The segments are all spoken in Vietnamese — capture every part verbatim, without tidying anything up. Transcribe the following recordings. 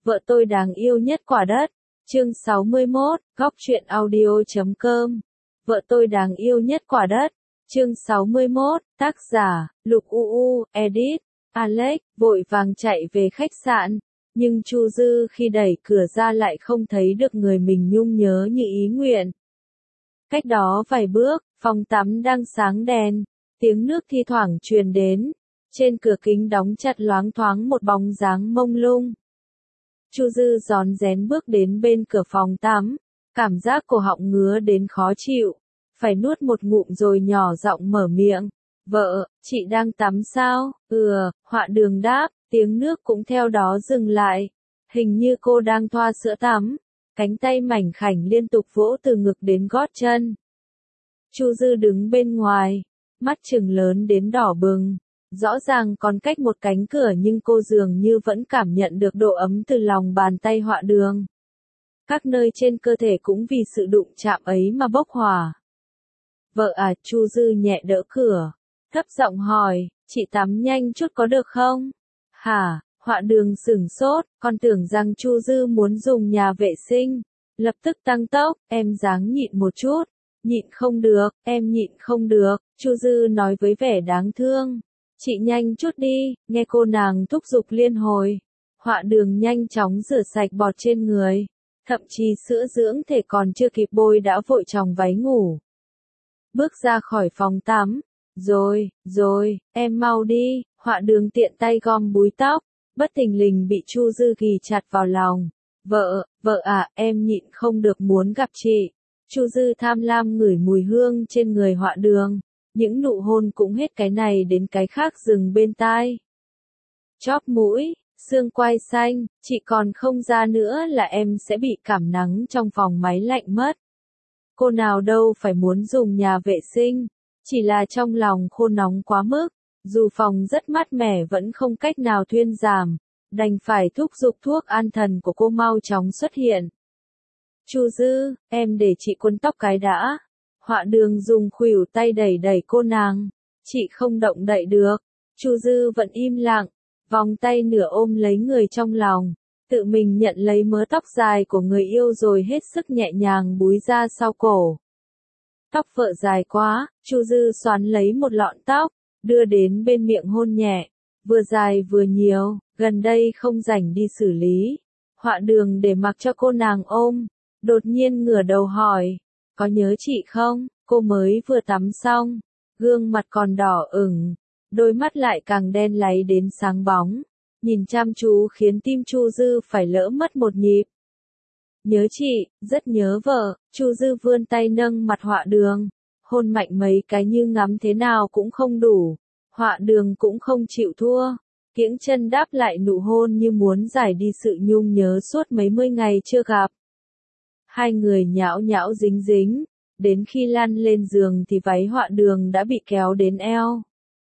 Vợ tôi đáng yêu nhất quả đất. Chương sáu mươi mốt, góc truyện audio chấm com. Vợ tôi đáng yêu nhất quả đất. Chương sáu mươi mốt, tác giả, Lục u u, edit, Alex, vội vàng chạy về khách sạn. Nhưng Chu Dư khi đẩy cửa ra lại không thấy được người mình nhung nhớ như ý nguyện. Cách đó vài bước, phòng tắm đang sáng đèn, tiếng nước thi thoảng truyền đến. Trên cửa kính đóng chặt loáng thoáng một bóng dáng mông lung. Chu Dư rón rén bước đến bên cửa phòng tắm, cảm giác cổ họng ngứa đến khó chịu, phải nuốt một ngụm rồi nhỏ giọng mở miệng. Vợ, chị đang tắm sao? Ừ, Họa Đường đáp, tiếng nước cũng theo đó dừng lại. Hình như cô đang thoa sữa tắm, cánh tay mảnh khảnh liên tục vỗ từ ngực đến gót chân. Chu Dư đứng bên ngoài, mắt trừng lớn đến đỏ bừng. Rõ ràng còn cách một cánh cửa nhưng cô dường như vẫn cảm nhận được độ ấm từ lòng bàn tay Họa Đường. Các nơi trên cơ thể cũng vì sự đụng chạm ấy mà bốc hỏa. Vợ à, Chu Dư nhẹ đỡ cửa, thấp giọng hỏi, chị tắm nhanh chút có được không? Hả? Họa Đường sửng sốt, con tưởng rằng Chu Dư muốn dùng nhà vệ sinh. Lập tức tăng tốc, em ráng nhịn một chút. Nhịn không được, em nhịn không được, Chu Dư nói với vẻ đáng thương. Chị nhanh chút đi, nghe cô nàng thúc giục liên hồi. Họa Đường nhanh chóng rửa sạch bọt trên người. Thậm chí sữa dưỡng thể còn chưa kịp bôi đã vội chòng váy ngủ. Bước ra khỏi phòng tắm. Rồi, rồi, em mau đi. Họa Đường tiện tay gom búi tóc. Bất thình lình bị Chu Dư ghì chặt vào lòng. Vợ, vợ à, em nhịn không được muốn gặp chị. Chu Dư tham lam ngửi mùi hương trên người Họa Đường. Những nụ hôn cũng hết cái này đến cái khác dừng bên tai. Chóp mũi, xương quai xanh, chị còn không ra nữa là em sẽ bị cảm nắng trong phòng máy lạnh mất. Cô nào đâu phải muốn dùng nhà vệ sinh, chỉ là trong lòng khô nóng quá mức, dù phòng rất mát mẻ vẫn không cách nào thuyên giảm, đành phải thúc giục thuốc an thần của cô mau chóng xuất hiện. Chu Dư, em để chị quấn tóc cái đã. Họa Đường dùng khuỷu tay đẩy đẩy cô nàng. Chị không động đậy được. Chu Dư vẫn im lặng, vòng tay nửa ôm lấy người trong lòng, tự mình nhận lấy mớ tóc dài của người yêu rồi hết sức nhẹ nhàng búi ra sau cổ. Tóc vợ dài quá, Chu Dư xoắn lấy một lọn tóc, đưa đến bên miệng hôn nhẹ, vừa dài vừa nhiều, gần đây không rảnh đi xử lý. Họa Đường để mặc cho cô nàng ôm, đột nhiên ngửa đầu hỏi. Có nhớ chị không? Cô mới vừa tắm xong, gương mặt còn đỏ ửng, đôi mắt lại càng đen láy đến sáng bóng, nhìn chăm chú khiến tim Chu Dư phải lỡ mất một nhịp. Nhớ chị, rất nhớ vợ. Chu Dư vươn tay nâng mặt Họa Đường, hôn mạnh mấy cái như ngắm thế nào cũng không đủ. Họa Đường cũng không chịu thua, kiễng chân đáp lại nụ hôn như muốn giải đi sự nhung nhớ suốt mấy mươi ngày chưa gặp. Hai người nhão nhão dính dính, đến khi lăn lên giường thì váy Họa Đường đã bị kéo đến eo.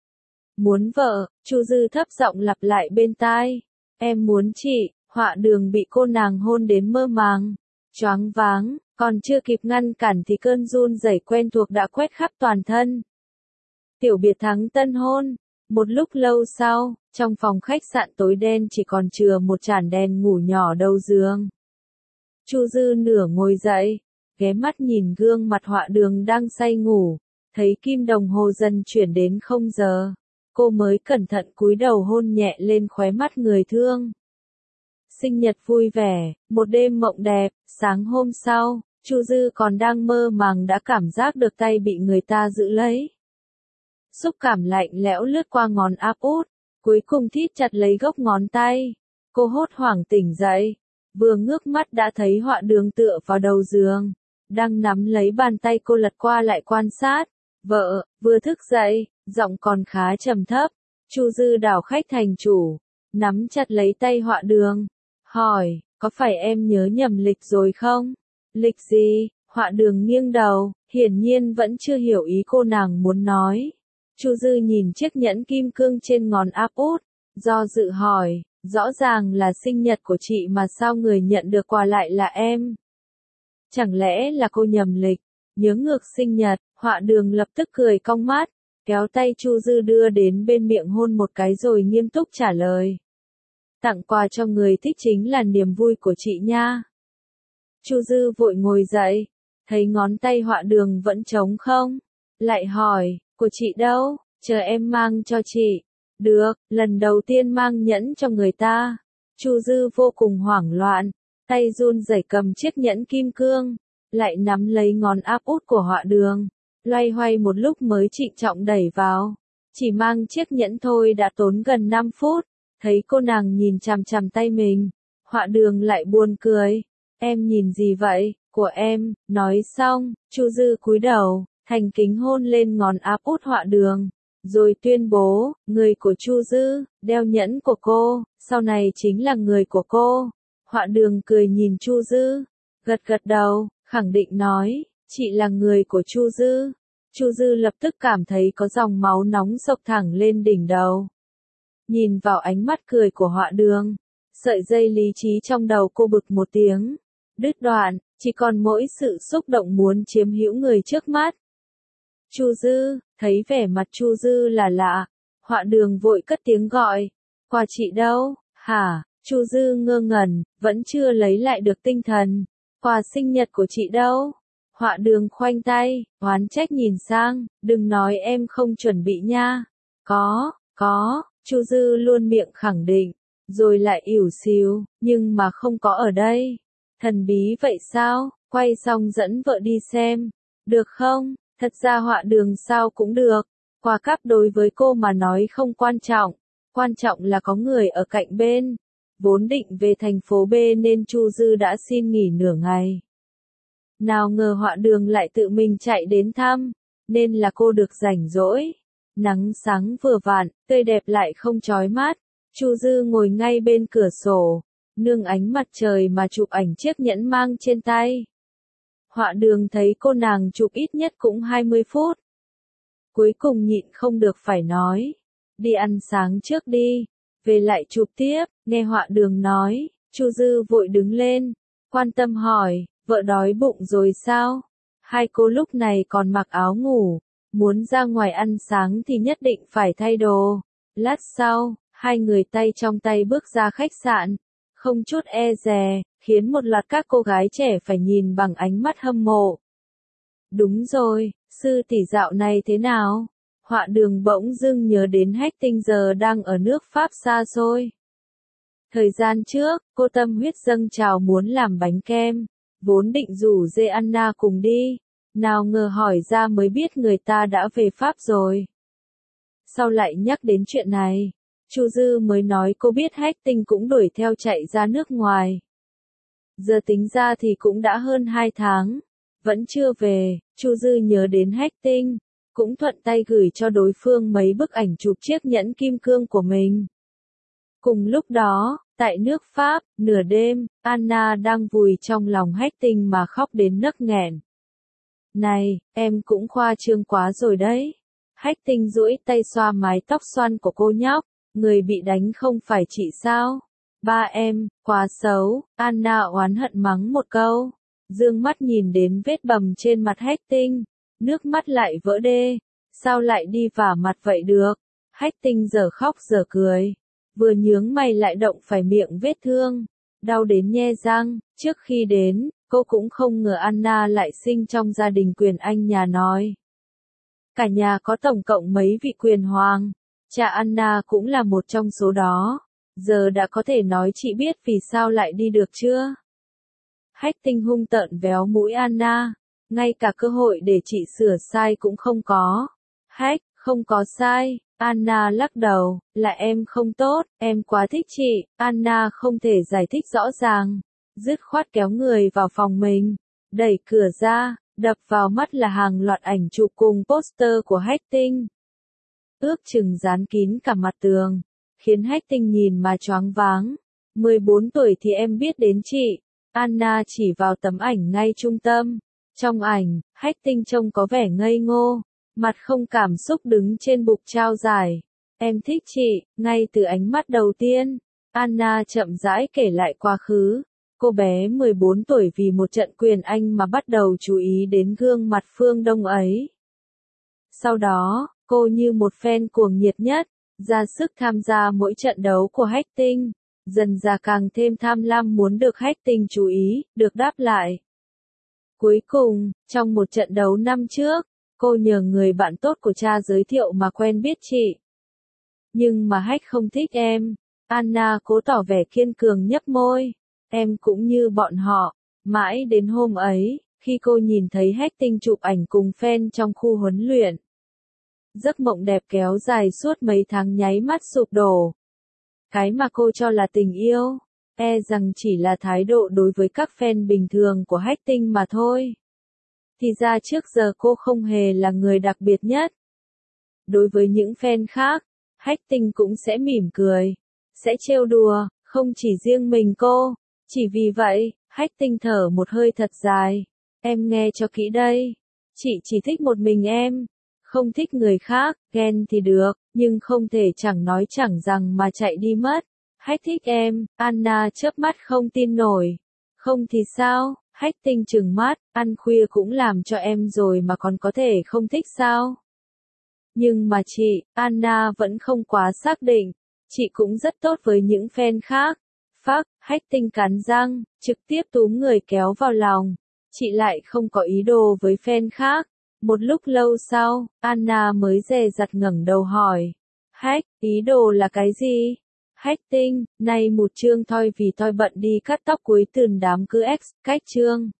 Muốn vợ, Chu Dư thấp giọng lặp lại bên tai. Em muốn chị. Họa Đường bị cô nàng hôn đến mơ màng, choáng váng, còn chưa kịp ngăn cản thì cơn run rẩy quen thuộc đã quét khắp toàn thân. Tiểu biệt thắng tân hôn. Một lúc lâu sau, trong phòng khách sạn tối đen chỉ còn chừa một chản đèn ngủ nhỏ đầu giường. Chu Dư nửa ngồi dậy, ghé mắt nhìn gương mặt Họa Đường đang say ngủ, thấy kim đồng hồ dần chuyển đến không giờ, cô mới cẩn thận cúi đầu hôn nhẹ lên khóe mắt người thương. Sinh nhật vui vẻ, một đêm mộng đẹp. Sáng hôm sau, Chu Dư còn đang mơ màng đã cảm giác được tay bị người ta giữ lấy. Xúc cảm lạnh lẽo lướt qua ngón áp út, cuối cùng thít chặt lấy gốc ngón tay. Cô hốt hoảng tỉnh dậy. Vừa ngước mắt đã thấy Họa Đường tựa vào đầu giường, đang nắm lấy bàn tay cô lật qua lại quan sát. Vợ, vừa thức dậy, giọng còn khá trầm thấp. Chu Dư đảo khách thành chủ, nắm chặt lấy tay Họa Đường, hỏi, có phải em nhớ nhầm lịch rồi không? Lịch gì? Họa Đường nghiêng đầu, hiển nhiên vẫn chưa hiểu ý cô nàng muốn nói. Chu Dư nhìn chiếc nhẫn kim cương trên ngón áp út, do dự hỏi. Rõ ràng là sinh nhật của chị mà sao người nhận được quà lại là em? Chẳng lẽ là cô nhầm lịch? Nhớ ngược sinh nhật. Họa Đường lập tức cười cong mắt, kéo tay Chu Dư đưa đến bên miệng hôn một cái rồi nghiêm túc trả lời. Tặng quà cho người thích chính là niềm vui của chị nha. Chu Dư vội ngồi dậy, thấy ngón tay họa đường vẫn trống không, lại hỏi, của chị đâu, chờ em mang cho chị. Được, lần đầu tiên mang nhẫn cho người ta. Chu Dư vô cùng hoảng loạn, tay run rẩy cầm chiếc nhẫn kim cương, lại nắm lấy ngón áp út của họa đường, loay hoay một lúc mới trịnh trọng đẩy vào. Chỉ mang chiếc nhẫn thôi đã tốn gần năm phút, thấy cô nàng nhìn chằm chằm tay mình, họa đường lại buồn cười. Em nhìn gì vậy, của em, nói xong, Chu Dư cúi đầu, thành kính hôn lên ngón áp út họa đường, rồi tuyên bố, người của Chu Dư, đeo nhẫn của cô, sau này chính là người của cô. Họa đường cười nhìn Chu Dư, gật gật đầu, khẳng định nói, chị là người của Chu Dư. Chu Dư lập tức cảm thấy có dòng máu nóng sộc thẳng lên đỉnh đầu. Nhìn vào ánh mắt cười của họa đường, sợi dây lý trí trong đầu cô bực một tiếng, đứt đoạn, chỉ còn mỗi sự xúc động muốn chiếm hữu người trước mắt. Chu Dư, thấy vẻ mặt Chu Dư là lạ, họa đường vội cất tiếng gọi, quà chị đâu, hả? Chu Dư ngơ ngẩn, vẫn chưa lấy lại được tinh thần, quà sinh nhật của chị đâu? Họa đường khoanh tay, oán trách nhìn sang, đừng nói em không chuẩn bị nha. Có, có, Chu Dư luôn miệng khẳng định, rồi lại ỉu xìu, nhưng mà không có ở đây. Thần bí vậy sao? Quay xong dẫn vợ đi xem, được không? Thật ra họa đường sao cũng được, quà cáp đối với cô mà nói không quan trọng, quan trọng là có người ở cạnh bên. Vốn định về thành phố B nên Chu Dư đã xin nghỉ nửa ngày. Nào ngờ họa đường lại tự mình chạy đến thăm, nên là cô được rảnh rỗi. Nắng sáng vừa vặn, tươi đẹp lại không chói mắt. Chu Dư ngồi ngay bên cửa sổ, nương ánh mặt trời mà chụp ảnh chiếc nhẫn mang trên tay. Họa đường thấy cô nàng chụp ít nhất cũng hai mươi phút. Cuối cùng nhịn không được phải nói, đi ăn sáng trước đi, về lại chụp tiếp. Nghe họa đường nói, Chu Dư vội đứng lên, quan tâm hỏi, vợ đói bụng rồi sao? Hai cô lúc này còn mặc áo ngủ, muốn ra ngoài ăn sáng thì nhất định phải thay đồ. Lát sau, hai người tay trong tay bước ra khách sạn, không chút e dè, khiến một loạt các cô gái trẻ phải nhìn bằng ánh mắt hâm mộ. Đúng rồi, sư tỷ dạo này thế nào? Họa đường bỗng dưng nhớ đến Hách Tinh giờ đang ở nước Pháp xa xôi. Thời gian trước, cô tâm huyết dâng trào muốn làm bánh kem, vốn định rủ dê Anna cùng đi, nào ngờ hỏi ra mới biết người ta đã về Pháp rồi. Sau lại nhắc đến chuyện này, Chu Dư mới nói cô biết Hách Tinh cũng đuổi theo chạy ra nước ngoài. Giờ tính ra thì cũng đã hơn hai tháng, vẫn chưa về. Chu Dư nhớ đến Hách Tinh, cũng thuận tay gửi cho đối phương mấy bức ảnh chụp chiếc nhẫn kim cương của mình. Cùng lúc đó, tại nước Pháp, nửa đêm, Anna đang vùi trong lòng Hách Tinh mà khóc đến nấc nghẹn. Này, em cũng khoa trương quá rồi đấy. Hách Tinh duỗi tay xoa mái tóc xoăn của cô nhóc, người bị đánh không phải chị sao? Ba em, quá xấu. Anna oán hận mắng một câu, dương mắt nhìn đến vết bầm trên mặt Hách Tinh, nước mắt lại vỡ đê. Sao lại đi vả mặt vậy được? Hách Tinh giờ khóc giờ cười, vừa nhướng mày lại động phải miệng vết thương, đau đến nhe răng. Trước khi đến, cô cũng không ngờ Anna lại sinh trong gia đình quyền anh nhà nói. Cả nhà có tổng cộng mấy vị quyền hoàng, cha Anna cũng là một trong số đó. Giờ đã có thể nói chị biết vì sao lại đi được chưa? Hách Tinh hung tợn véo mũi Anna, ngay cả cơ hội để chị sửa sai cũng không có. Hách, không có sai. Anna lắc đầu, là em không tốt, em quá thích chị. Anna không thể giải thích rõ ràng, dứt khoát kéo người vào phòng mình, đẩy cửa ra, đập vào mắt là hàng loạt ảnh chụp cùng poster của Hách Tinh. Ước chừng dán kín cả mặt tường, khiến Hách Tinh nhìn mà choáng váng. mười bốn tuổi thì em biết đến chị. Anna chỉ vào tấm ảnh ngay trung tâm. Trong ảnh, Hách Tinh trông có vẻ ngây ngô, mặt không cảm xúc đứng trên bục trao giải. Em thích chị, ngay từ ánh mắt đầu tiên. Anna chậm rãi kể lại quá khứ. Cô bé mười bốn tuổi vì một trận quyền anh mà bắt đầu chú ý đến gương mặt phương Đông ấy. Sau đó, cô như một fan cuồng nhiệt nhất, ra sức tham gia mỗi trận đấu của Hách Tinh. dần dà càng thêm tham lam muốn được Hách Tinh chú ý, được đáp lại. Cuối cùng, trong một trận đấu năm trước, cô nhờ người bạn tốt của cha giới thiệu mà quen biết chị. Nhưng mà Hách không thích em. Anna cố tỏ vẻ kiên cường nhấp môi. Em cũng như bọn họ. Mãi đến hôm ấy, khi cô nhìn thấy Hách Tinh chụp ảnh cùng fan trong khu huấn luyện. Giấc mộng đẹp kéo dài suốt mấy tháng nháy mắt sụp đổ. Cái mà cô cho là tình yêu, e rằng chỉ là thái độ đối với các fan bình thường của Hách Tinh mà thôi. Thì ra trước giờ cô không hề là người đặc biệt nhất. Đối với những fan khác, Hách Tinh cũng sẽ mỉm cười, sẽ trêu đùa, không chỉ riêng mình cô. Chỉ vì vậy, Hách Tinh thở một hơi thật dài. Em nghe cho kỹ đây. Chị chỉ thích một mình em. Không thích người khác, ghen thì được, nhưng không thể chẳng nói chẳng rằng mà chạy đi mất. Hách thích em, Anna chớp mắt không tin nổi. Không thì sao? Hách Tinh trừng mắt, ăn khuya cũng làm cho em rồi mà còn có thể không thích sao? Nhưng mà chị, Anna vẫn không quá xác định. Chị cũng rất tốt với những fan khác. Phác, Hách Tinh cắn răng, trực tiếp túm người kéo vào lòng. Chị lại không có ý đồ với fan khác. Một lúc lâu sau, Anna mới dè dặt ngẩng đầu hỏi. Hách, ý đồ là cái gì? Hách Tinh, nay một chương thôi vì tôi bận đi cắt tóc cuối tuần đám cưới X, cách chương.